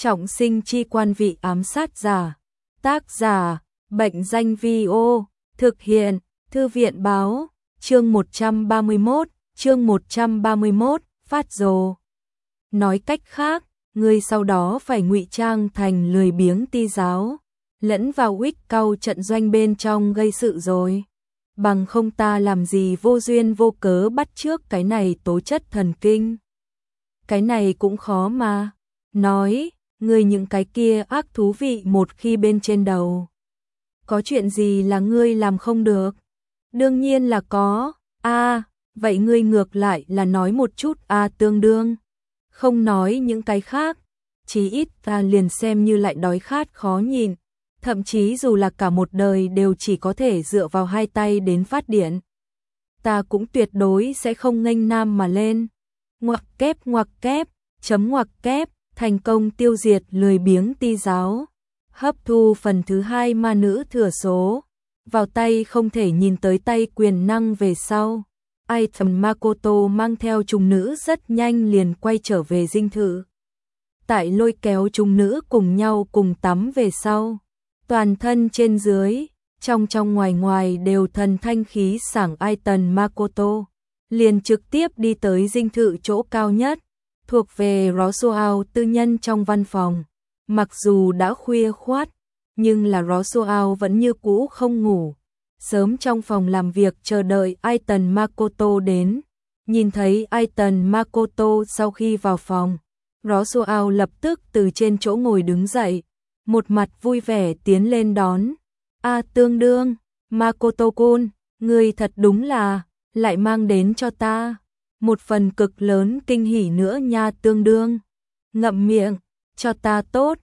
Trọng sinh chi quan vị ám sát giả. Tác giả, Bệnh danh Vi-ô, thực hiện, Thư viện báo, chương 131, phát rồ. Nói cách khác, ngươi sau đó phải ngụy trang thành lười biếng ti giáo, lẫn vào uýt cau trận doanh bên trong gây sự rồi. Bằng không ta làm gì vô duyên vô cớ bắt chước cái này tố chất thần kinh. Cái này cũng khó mà. Nói, ngươi những cái kia ác thú vị một khi bên trên đầu. Có chuyện gì là ngươi làm không được? Đương nhiên là có. Vậy ngươi ngược lại là nói một chút tương đương. Không nói những cái khác, chí ít ta liền xem như lại đói khát khó nhịn, thậm chí dù là cả một đời đều chỉ có thể dựa vào hai tay đến phát điện. Ta cũng tuyệt đối sẽ không nghênh nam mà lên. Ngoặc kép, chấm ngoặc kép, thành công tiêu diệt lười biếng ti giáo. Hấp thu phần thứ 2 ma nữ thừa số, vào tay không thể nhìn tới tay quyền năng về sau. Item Makoto mang theo trùng nữ rất nhanh liền quay trở về dinh thự. Tại lôi kéo trùng nữ cùng nhau cùng tắm về sau. Toàn thân trên dưới, trong ngoài ngoài đều thần thanh khí sảng. Item Makoto liền trực tiếp đi tới dinh thự chỗ cao nhất, thuộc về Rosao tư nhân trong văn phòng. Mặc dù đã khuya khoát, nhưng là Rosao vẫn như cũ không ngủ. Sớm trong phòng làm việc chờ đợi Item Makoto đến. Nhìn thấy Item Makoto sau khi vào phòng, Rosao lập tức từ trên chỗ ngồi đứng dậy, một mặt vui vẻ tiến lên đón. Tương đương, Makoto-kun, ngươi thật đúng là, lại mang đến cho ta một phần cực lớn kinh hỉ nữa nha. Tương đương, ngậm miệng, cho ta tốt,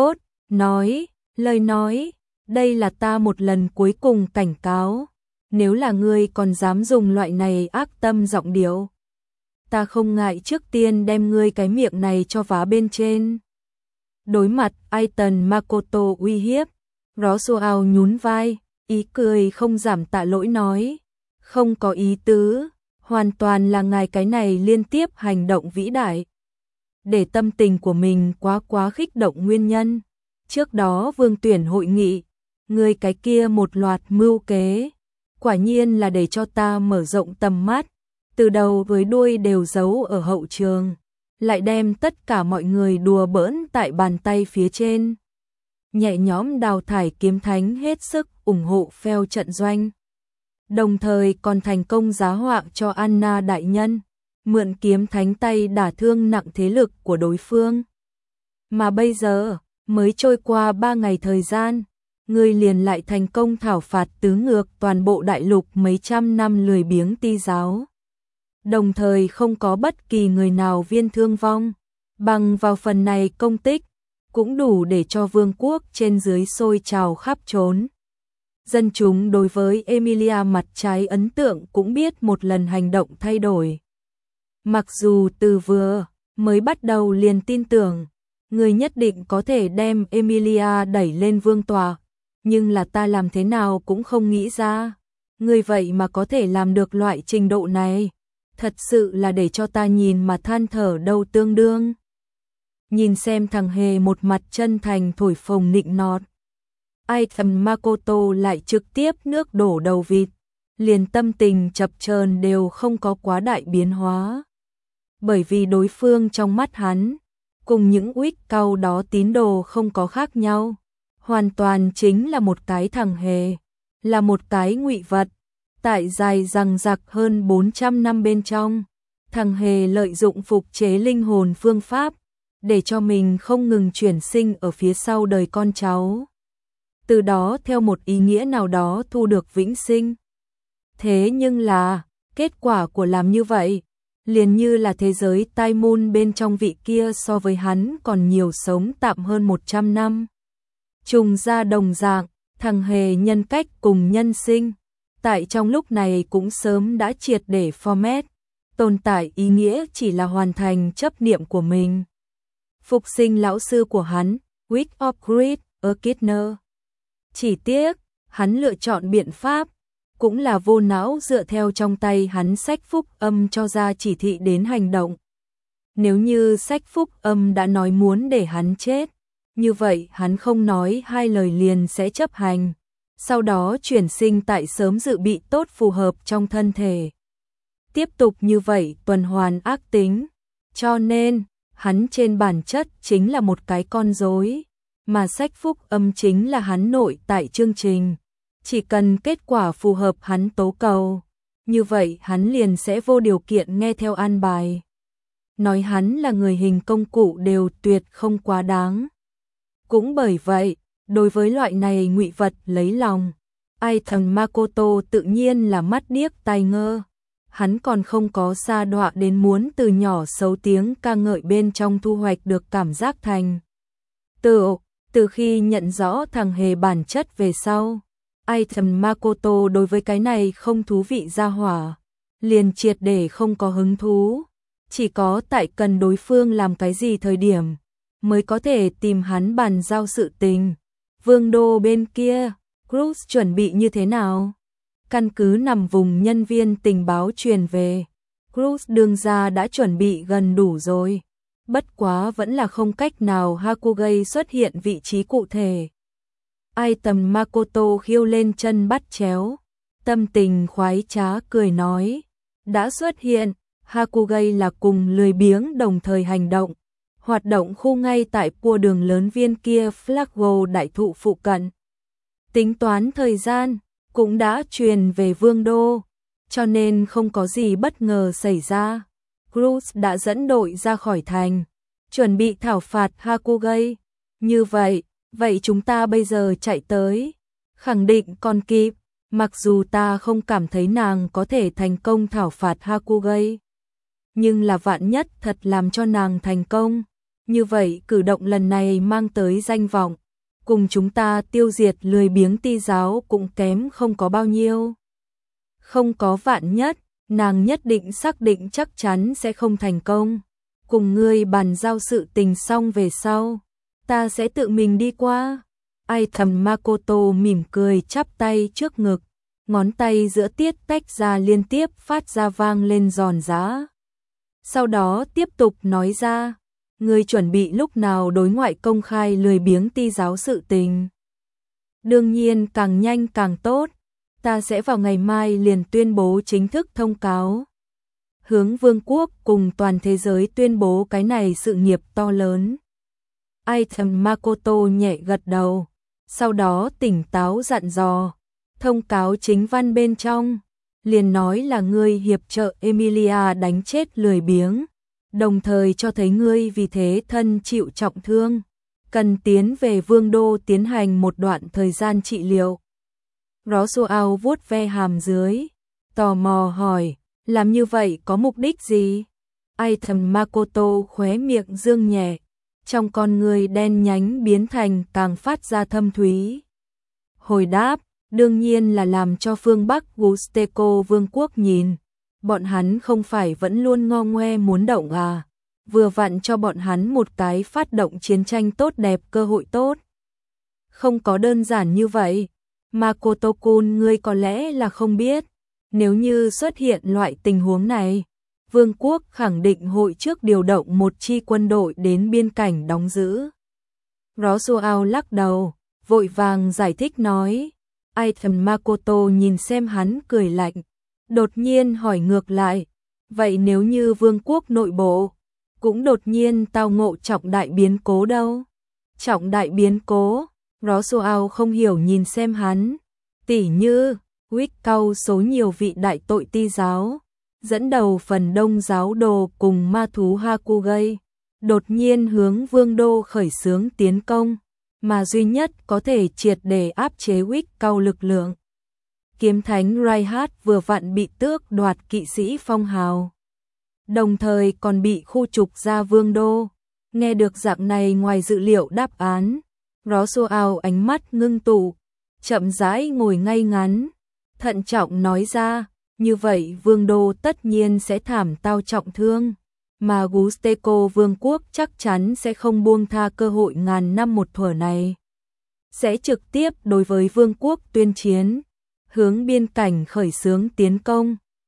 lời nói, đây là ta một lần cuối cùng cảnh cáo, nếu là ngươi còn dám dùng loại này ác tâm giọng điệu, ta không ngại trước tiên đem ngươi cái miệng này cho vá bên trên. Đối mặt Item Makoto uy hiếp, Rosao nhún vai, ý cười không giảm tạ lỗi nói, không có ý tứ, hoàn toàn là ngài cái này liên tiếp hành động vĩ đại. Để tâm tình của mình quá kích động nguyên nhân. Trước đó Vương tuyển hội nghị, người cái kia một loạt mưu kế, quả nhiên là để cho ta mở rộng tầm mắt, từ đầu với đuôi đều giấu ở hậu trường, lại đem tất cả mọi người đùa bỡn tại bàn tay phía trên. Nhẹ nhõm đào thải kiếm thánh hết sức ủng hộ phèo trận doanh. Đồng thời còn thành công giá họa cho Anna đại nhân, mượn kiếm thánh tay đả thương nặng thế lực của đối phương. Mà bây giờ, mới trôi qua 3 ngày thời gian, ngươi liền lại thành công thảo phạt tứ ngược toàn bộ đại lục mấy trăm năm lười biếng ti giáo. Đồng thời không có bất kỳ người nào viên thương vong, bằng vào phần này công tích, cũng đủ để cho vương quốc trên dưới sôi trào khắp trốn. Dân chúng đối với Emilia mặt trái ấn tượng cũng biết một lần hành động thay đổi. Mặc dù từ vừa mới bắt đầu liền tin tưởng, người nhất định có thể đem Emilia đẩy lên vương tòa, nhưng là ta làm thế nào cũng không nghĩ ra, người vậy mà có thể làm được loại trình độ này, thật sự là để cho ta nhìn mà than thở đâu. Tương đương, nhìn xem thằng hề một mặt chân thành thổi phồng nịnh nọt, Item Makoto lại trực tiếp nước đổ đầu vịt, liền tâm tình chập chờn đều không có quá đại biến hóa. Bởi vì đối phương trong mắt hắn, cùng những uýt cau đó tín đồ không có khác nhau, hoàn toàn chính là một cái thằng hề, là một cái ngụy vật. Tại dài dằng dặc hơn 400 năm bên trong, thằng hề lợi dụng phục chế linh hồn phương pháp, để cho mình không ngừng chuyển sinh ở phía sau đời con cháu. Từ đó theo một ý nghĩa nào đó thu được vĩnh sinh. Thế nhưng là, kết quả của làm như vậy, liền như là thế giới Tai Môn bên trong vị kia so với hắn còn nhiều sống tạm hơn 100 năm. Trùng ra đồng dạng, thằng hề nhân cách cùng nhân sinh, tại trong lúc này cũng sớm đã triệt để format, tồn tại ý nghĩa chỉ là hoàn thành chấp niệm của mình. Phục sinh lão sư của hắn, Witch of Greed, Echidna. Chỉ tiếc, hắn lựa chọn biện pháp, cũng là vô não dựa theo trong tay hắn sách phúc âm cho ra chỉ thị đến hành động. Nếu như sách phúc âm đã nói muốn để hắn chết, như vậy hắn không nói hai lời liền sẽ chấp hành, sau đó chuyển sinh tại sớm dự bị tốt phù hợp trong thân thể. Tiếp tục như vậy tuần hoàn ác tính, cho nên hắn trên bản chất chính là một cái con rối, mà sách phúc âm chính là hắn nội tại chương trình. Chỉ cần kết quả phù hợp hắn tố cầu, như vậy hắn liền sẽ vô điều kiện nghe theo an bài. Nói hắn là người hình công cụ đều tuyệt không quá đáng. Cũng bởi vậy, đối với loại này ngụy vật lấy lòng, ai thằng Makoto tự nhiên là mắt điếc tai ngơ. Hắn còn không có sa đọa đến muốn từ nhỏ xấu tiếng ca ngợi bên trong thu hoạch được cảm giác thành tựu. Từ khi nhận rõ thằng hề bản chất về sau, ai thầm Makoto đối với cái này không thú vị ra hỏa, liền triệt để không có hứng thú. Chỉ có tại cần đối phương làm cái gì thời điểm, mới có thể tìm hắn bàn giao sự tình. Vương đô bên kia, Cruz chuẩn bị như thế nào? Căn cứ nằm vùng nhân viên tình báo truyền về, Cruz đương ra đã chuẩn bị gần đủ rồi. Bất quá vẫn là không cách nào Hakugai xuất hiện vị trí cụ thể. Ai tầm Makoto khiêu lên chân bắt chéo, tâm tình khoái trá cười nói, đã xuất hiện. Hakugai là cùng lười biếng đồng thời hành động, hoạt động khu ngay tại cua đường lớn viên kia Flago đại thụ phụ cận. Tính toán thời gian, cũng đã truyền về vương đô, cho nên không có gì bất ngờ xảy ra. Cruz đã dẫn đội ra khỏi thành, chuẩn bị thảo phạt Hakugai. Như vậy, chúng ta bây giờ chạy tới, khẳng định còn kịp, mặc dù ta không cảm thấy nàng có thể thành công thảo phạt Hakugai. Nhưng là vạn nhất thật làm cho nàng thành công, như vậy cử động lần này mang tới danh vọng, cùng chúng ta tiêu diệt lười biếng ti giáo cũng kém không có bao nhiêu. Không có vạn nhất, nàng nhất định xác định chắc chắn sẽ không thành công. Cùng ngươi bàn giao sự tình xong về sau, ta sẽ tự mình đi qua. Ai thầm Makoto mỉm cười chắp tay trước ngực, ngón tay giữa tiết tách ra liên tiếp phát ra vang lên giòn giã. Sau đó tiếp tục nói ra, ngươi chuẩn bị lúc nào đối ngoại công khai lười biếng ti giáo sự tình? Đương nhiên càng nhanh càng tốt, ta sẽ vào ngày mai liền tuyên bố chính thức thông cáo. Hướng vương quốc cùng toàn thế giới tuyên bố cái này sự nghiệp to lớn. Ai thầm Makoto nhẹ gật đầu, sau đó tỉnh táo dặn dò, thông cáo chính văn bên trong liền nói là ngươi hiệp trợ Emilia đánh chết lười biếng, đồng thời cho thấy ngươi vì thế thân chịu trọng thương, cần tiến về vương đô tiến hành một đoạn thời gian trị liệu. Roswell vuốt ve hàm dưới, tò mò hỏi, làm như vậy có mục đích gì? Ai thầm Makoto khóe miệng dương nhẹ, trong con người đen nhánh biến thành càng phát ra thâm thúy. Hồi đáp, đương nhiên là làm cho phương Bắc Gusteco vương quốc nhìn, bọn hắn không phải vẫn luôn ngo ngoe muốn động à, vừa vặn cho bọn hắn một cái phát động chiến tranh tốt đẹp cơ hội tốt. Không có đơn giản như vậy, Makoto-kun ngươi có lẽ là không biết, nếu như xuất hiện loại tình huống này, vương quốc khẳng định hội trước điều động một chi quân đội đến biên cảnh đóng giữ. Roswell lắc đầu, vội vàng giải thích nói. Ai thầm Makoto nhìn xem hắn cười lạnh, đột nhiên hỏi ngược lại, vậy nếu như vương quốc nội bộ cũng đột nhiên tao ngộ trọng đại biến cố đâu? Trọng đại biến cố? Roswell không hiểu nhìn xem hắn, tỉ như Wick cau số nhiều vị đại tội ti giáo, dẫn đầu phần đông giáo đồ cùng ma thú Hakugai, đột nhiên hướng vương đô khởi xướng tiến công, mà duy nhất có thể triệt để áp chế Wick cau lực lượng. Kiếm thánh Reinhardt vừa vặn bị tước đoạt kỵ sĩ phong hào, đồng thời còn bị khu trục ra vương đô. Nghe được dạng này ngoài dự liệu đáp án, Roswell ánh mắt ngưng tụ, chậm rãi ngồi ngay ngắn, thận trọng nói ra, như vậy vương đô tất nhiên sẽ thảm tao trọng thương, mà Gusteco vương quốc chắc chắn sẽ không buông tha cơ hội ngàn năm một thuở này. Sẽ trực tiếp đối với vương quốc tuyên chiến, hướng biên cảnh khởi xướng tiến công.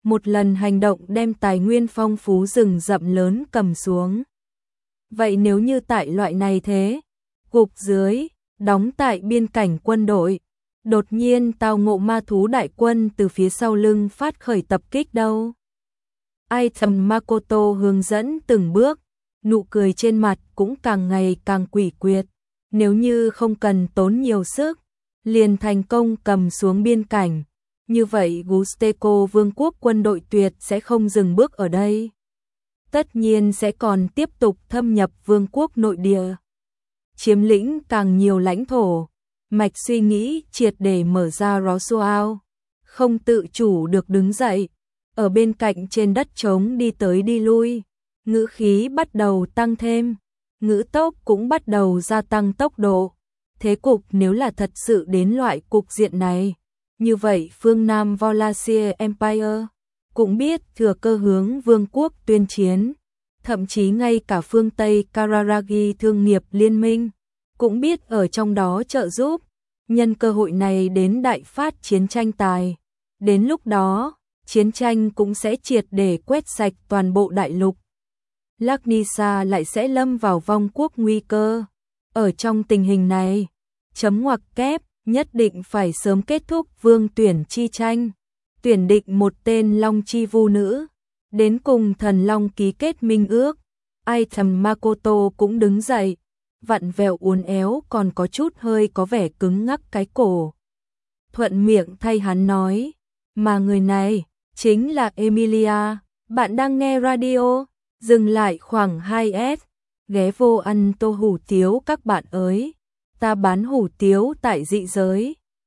một lần hành động đem tài nguyên phong phú rừng rậm lớn cầm xuống. Vậy nếu như tại loại này thế, gục dưới, đóng tại biên cảnh quân đội, đột nhiên tao ngộ ma thú đại quân từ phía sau lưng phát khởi tập kích đâu? Item Makoto hướng dẫn từng bước, nụ cười trên mặt cũng càng ngày càng quỷ quyệt. Nếu như không cần tốn nhiều sức, liền thành công cầm xuống biên cảnh, như vậy Gusteco vương quốc quân đội tuyệt sẽ không dừng bước ở đây. Tất nhiên sẽ còn tiếp tục thâm nhập vương quốc nội địa, chiếm lĩnh càng nhiều lãnh thổ. Mạch suy nghĩ triệt để mở ra Roswell, không tự chủ được đứng dậy, ở bên cạnh trên đất trống đi tới đi lui, ngữ khí bắt đầu tăng thêm, ngữ tốc cũng bắt đầu gia tăng tốc độ. Thế cục nếu là thật sự đến loại cục diện này, như vậy phương Nam Volasier Empire cũng biết thừa cơ hướng vương quốc tuyên chiến, thậm chí ngay cả phương Tây Kararagi thương nghiệp liên minh cũng biết ở trong đó trợ giúp, nhân cơ hội này đến đại phát chiến tranh tài. Đến lúc đó, chiến tranh cũng sẽ triệt để quét sạch toàn bộ đại lục. Laknisa lại sẽ lâm vào vong quốc nguy cơ. Ở trong tình hình này, chấm ngoặc kép, nhất định phải sớm kết thúc vương tuyển chi tranh, tuyển định một tên Long Chi Vu nữ, đến cùng thần Long ký kết minh ước. Item Makoto cũng đứng dậy, vặn vẹo uốn éo còn có chút hơi có vẻ cứng ngắc cái cổ. Thuận miệng thay hắn nói, mà người này chính là Emilia, bạn đang nghe radio, dừng lại khoảng 2S, ghé vô ăn tô hủ tiếu các bạn ơi, ta bán hủ tiếu tại dị giới.